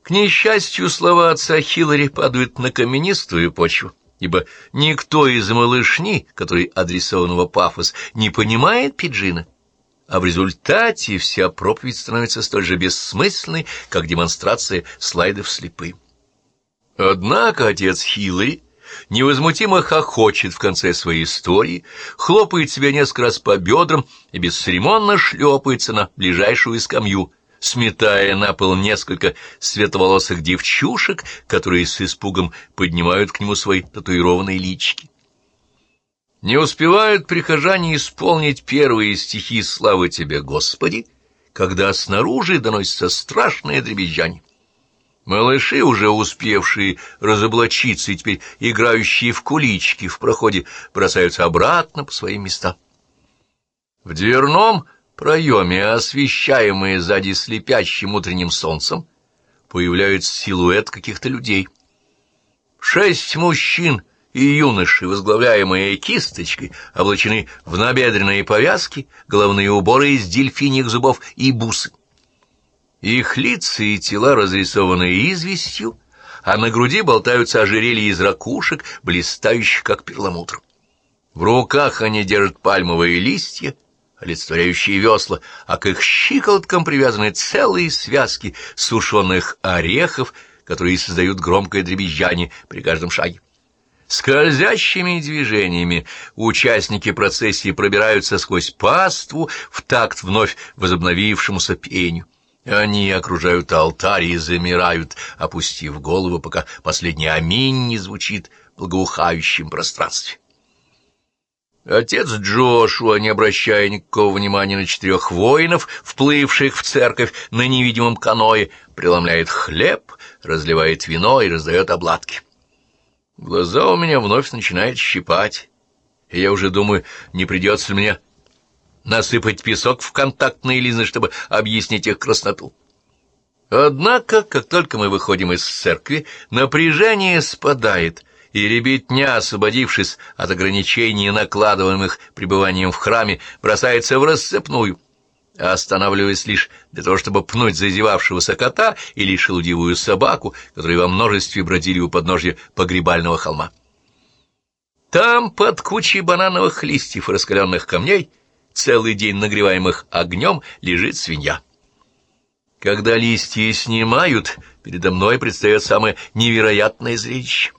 К несчастью, слова отца Хиллари падают на каменистую почву, ибо никто из малышни, который адресован во пафос, не понимает пиджина, а в результате вся проповедь становится столь же бессмысленной, как демонстрация слайдов слепым. Однако отец Хиллари невозмутимо хохочет в конце своей истории, хлопает себя несколько раз по бедрам и бесцеремонно шлепается на ближайшую скамью, сметая на пол несколько светловолосых девчушек, которые с испугом поднимают к нему свои татуированные личики. Не успевают прихожане исполнить первые стихи «Слава тебе, Господи», когда снаружи доносится страшное дребезжание. Малыши, уже успевшие разоблачиться и теперь играющие в кулички в проходе, бросаются обратно по своим местам. В дверном проеме, освещаемые сзади слепящим утренним солнцем, появляется силуэт каких-то людей. 6 мужчин и юноши, возглавляемые кисточкой, облачены в набедренные повязки, головные уборы из дельфиньих зубов и бусы. Их лица и тела разрисованы известью, а на груди болтаются ожерелья из ракушек, блистающих как перламутр. В руках они держат пальмовые листья, олицетворяющие весла, а к их щиколоткам привязаны целые связки сушеных орехов, которые создают громкое дребезжание при каждом шаге. Скользящими движениями участники процессии пробираются сквозь паству в такт вновь возобновившемуся пению. Они окружают алтарь и замирают, опустив голову, пока последний аминь не звучит в благоухающем пространстве. Отец Джошуа, не обращая никакого внимания на 4 воинов, вплывших в церковь на невидимом каное, преломляет хлеб, разливает вино и раздает обладки. Глаза у меня вновь начинают щипать, и я уже думаю, не придется ли мне насыпать песок в контактные линзы, чтобы объяснить их красноту. Однако, как только мы выходим из церкви, напряжение спадает, и ребятня, освободившись от ограничений, накладываемых пребыванием в храме, бросается в рассыпную, останавливаясь лишь для того, чтобы пнуть зазевавшегося кота или шелудивую собаку, которые во множестве бродили у подножья погребального холма. Там, под кучей банановых листьев и раскаленных камней, целый день нагреваемых огнем, лежит свинья. Когда листья снимают, передо мной предстает самое невероятное зрелище.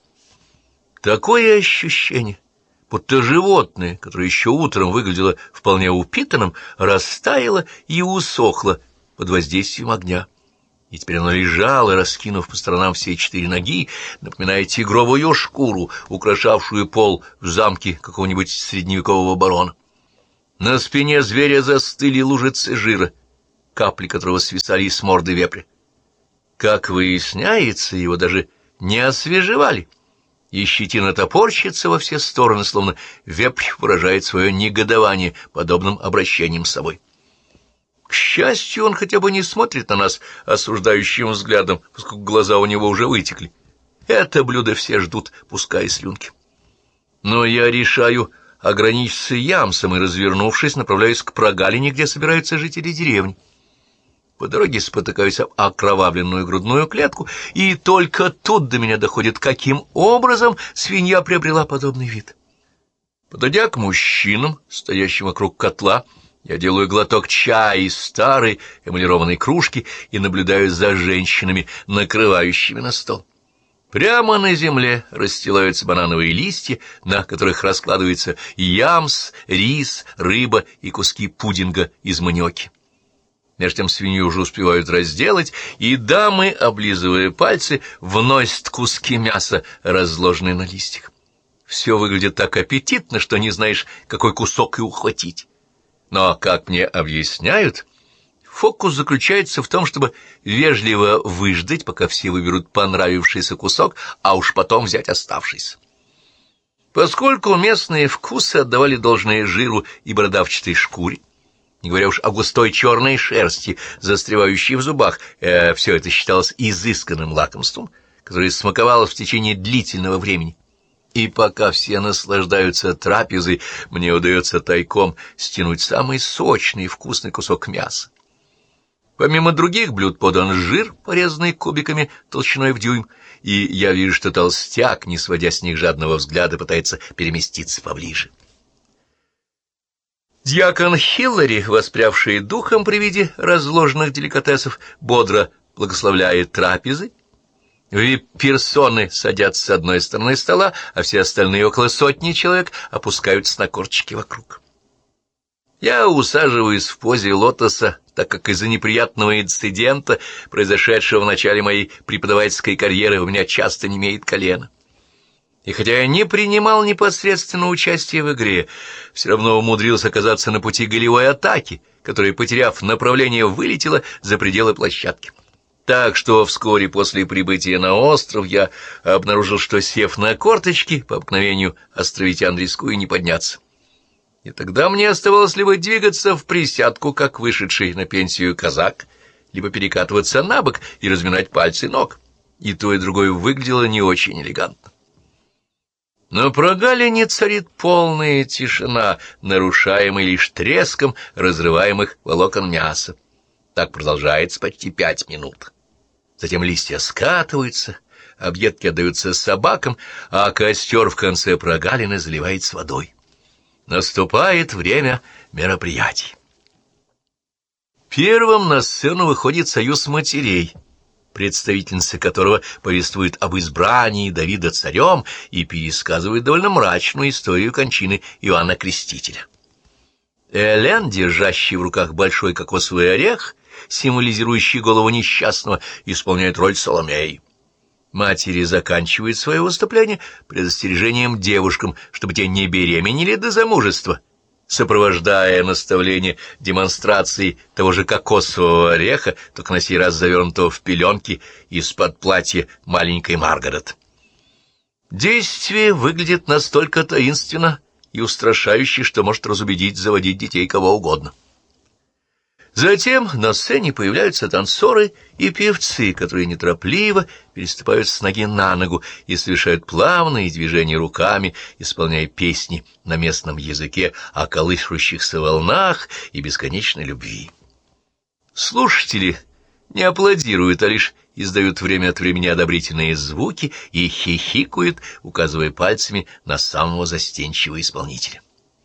Такое ощущение, будто животное, которое еще утром выглядело вполне упитанным, растаяло и усохло под воздействием огня. И теперь оно лежало, раскинув по сторонам все 4 ноги, напоминая тигровую шкуру, украшавшую пол в замке какого-нибудь средневекового барона. На спине зверя застыли лужицы жира, капли которого свисали с морды вепря. Как выясняется, его даже не освежевали, и щетина топорщится во все стороны, словно вепрь выражает свое негодование подобным обращением с собой. К счастью, он хотя бы не смотрит на нас осуждающим взглядом, поскольку глаза у него уже вытекли. Это блюдо все ждут, пускай слюнки. Но я решаю ограничиться ямсом и, развернувшись, направляюсь к прогалине, где собираются жители деревни. По дороге спотыкаюсь об окровавленную грудную клетку, и только тут до меня доходит, каким образом свинья приобрела подобный вид. Подойдя к мужчинам, стоящим вокруг котла, я делаю глоток чая из старой эмалированной кружки и наблюдаю за женщинами, накрывающими на стол. Прямо на земле расстилаются банановые листья, на которых раскладывается ямс, рис, рыба и куски пудинга из маниоки. Между тем свинью уже успевают разделать, и дамы, облизывая пальцы, вносят куски мяса, разложенные на листьях. Все выглядит так аппетитно, что не знаешь, какой кусок и ухватить. Но, как мне объясняют, фокус заключается в том, чтобы вежливо выждать, пока все выберут понравившийся кусок, а уж потом взять оставшийся. Поскольку местные вкусы отдавали должное жиру и бородавчатой шкуре, не говоря уж о густой черной шерсти, застревающей в зубах, все это считалось изысканным лакомством, которое смаковалось в течение длительного времени. И пока все наслаждаются трапезой, мне удается тайком стянуть самый сочный и вкусный кусок мяса. Помимо других блюд подан жир, порезанный кубиками толщиной в дюйм, и я вижу, что толстяк, не сводя с них жадного взгляда, пытается переместиться поближе. Дьякон Хиллари, воспрявший духом при виде разложенных деликатесов, бодро благословляет трапезы. Вип-персоны садятся с одной стороны стола, а все остальные, около сотни человек, опускаются на корточки вокруг. Я усаживаюсь в позе лотоса, так как из-за неприятного инцидента, произошедшего в начале моей преподавательской карьеры, у меня часто немеет колено. И хотя я не принимал непосредственно участие в игре, все равно умудрился оказаться на пути голевой атаки, которая, потеряв направление, вылетела за пределы площадки. Так что вскоре после прибытия на остров я обнаружил, что, сев на корточки, по обыкновению островитян рискую не подняться. И тогда мне оставалось либо двигаться в присядку, как вышедший на пенсию казак, либо перекатываться на бок и разминать пальцы ног. И то, и другое выглядело не очень элегантно. На прогалине царит полная тишина, нарушаемая лишь треском разрываемых волокон мяса. Так продолжается почти 5 минут. Затем листья скатываются, объедки отдаются собакам, а костер в конце прогалины заливается водой. Наступает время мероприятий. Первым на сцену выходит союз матерей, представительница которого повествует об избрании Давида царем и пересказывает довольно мрачную историю кончины Иоанна Крестителя. Элен, держащий в руках большой кокосовый орех, символизирующий голову несчастного, исполняет роль Соломеи. Матери заканчивают свое выступление предостережением девушкам, чтобы те не беременели до замужества, сопровождая наставление демонстрацией того же кокосового ореха, только на сей раз завернутого в пеленки из-под платья маленькой Маргарет. Действие выглядит настолько таинственно и устрашающе, что может разубедить заводить детей кого угодно. Затем на сцене появляются танцоры и певцы, которые неторопливо переступают с ноги на ногу и совершают плавные движения руками, исполняя песни на местном языке о колышущихся волнах и бесконечной любви. Слушатели не аплодируют, а лишь издают время от времени одобрительные звуки и хихикают, указывая пальцами на самого застенчивого исполнителя.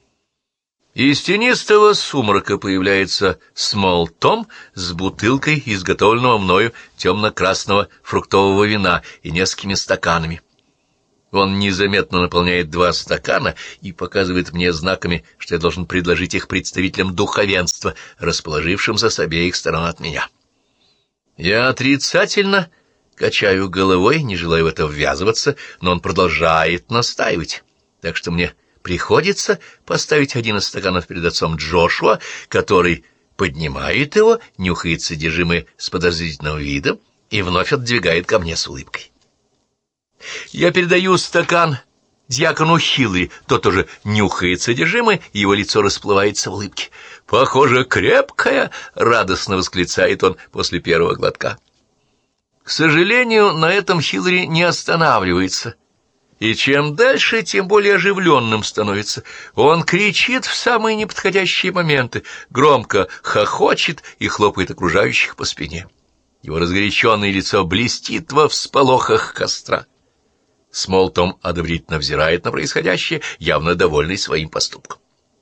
Из тенистого сумрака появляется Смол Том с бутылкой изготовленного мною темно-красного фруктового вина и несколькими стаканами. Он незаметно наполняет 2 стакана и показывает мне знаками, что я должен предложить их представителям духовенства, расположившимся с обеих сторон от меня. Я отрицательно качаю головой, не желая в это ввязываться, но он продолжает настаивать, так что мне приходится поставить один из стаканов перед отцом Джошуа, который поднимает его, нюхает содержимое с подозрительным видом и вновь отдвигает ко мне с улыбкой. Я передаю стакан дьякону Хиллари, тот тоже нюхает содержимое, и его лицо расплывается в улыбке. «Похоже, крепкая!» — радостно восклицает он после первого глотка. К сожалению, на этом Хиллари не останавливается. И чем дальше, тем более оживленным становится. Он кричит в самые неподходящие моменты, громко хохочет и хлопает окружающих по спине. Его разгоряченное лицо блестит во всполохах костра. Смол Том одобрительно взирает на происходящее, явно довольный своим поступком.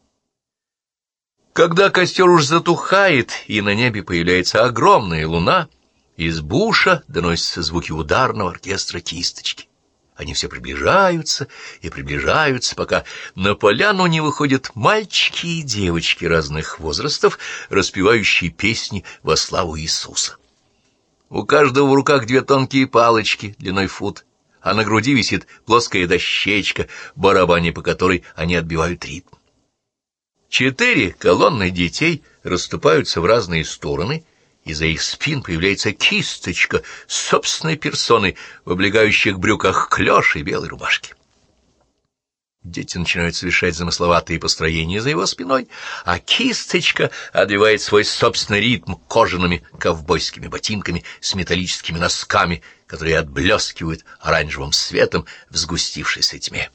Когда костер уж затухает, и на небе появляется огромная луна, из буша доносятся звуки ударного оркестра кисточки. Они все приближаются и приближаются, пока на поляну не выходят мальчики и девочки разных возрастов, распевающие песни во славу Иисуса. У каждого в руках 2 тонкие палочки длиной фут, а на груди висит плоская дощечка, барабаня по которой они отбивают ритм. 4 колонны детей расступаются в разные стороны, и за их спин появляется кисточка с собственной персоной в облегающих брюках клёш и белой рубашке. Дети начинают совершать замысловатые построения за его спиной, а кисточка отбивает свой собственный ритм кожаными ковбойскими ботинками с металлическими носками, которые отблескивают оранжевым светом в сгустившейся тьме.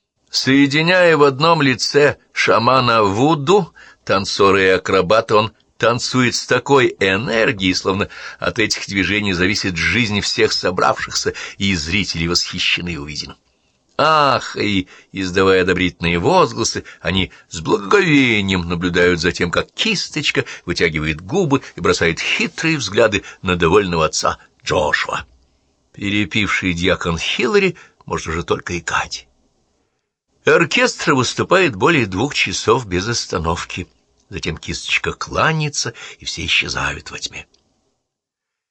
Соединяя в одном лице шамана Вуду, танцора и акробата, он танцует с такой энергией, словно от этих движений зависит жизнь всех собравшихся, и зрители восхищены увиденным. Ах, и, издавая одобрительные возгласы, они с благоговением наблюдают за тем, как кисточка вытягивает губы и бросает хитрые взгляды на довольного отца Джошуа. Перепивший дьякон Хиллари может уже только икать. Оркестр выступает более 2 часов без остановки. Затем кисточка кланяется, и все исчезают во тьме.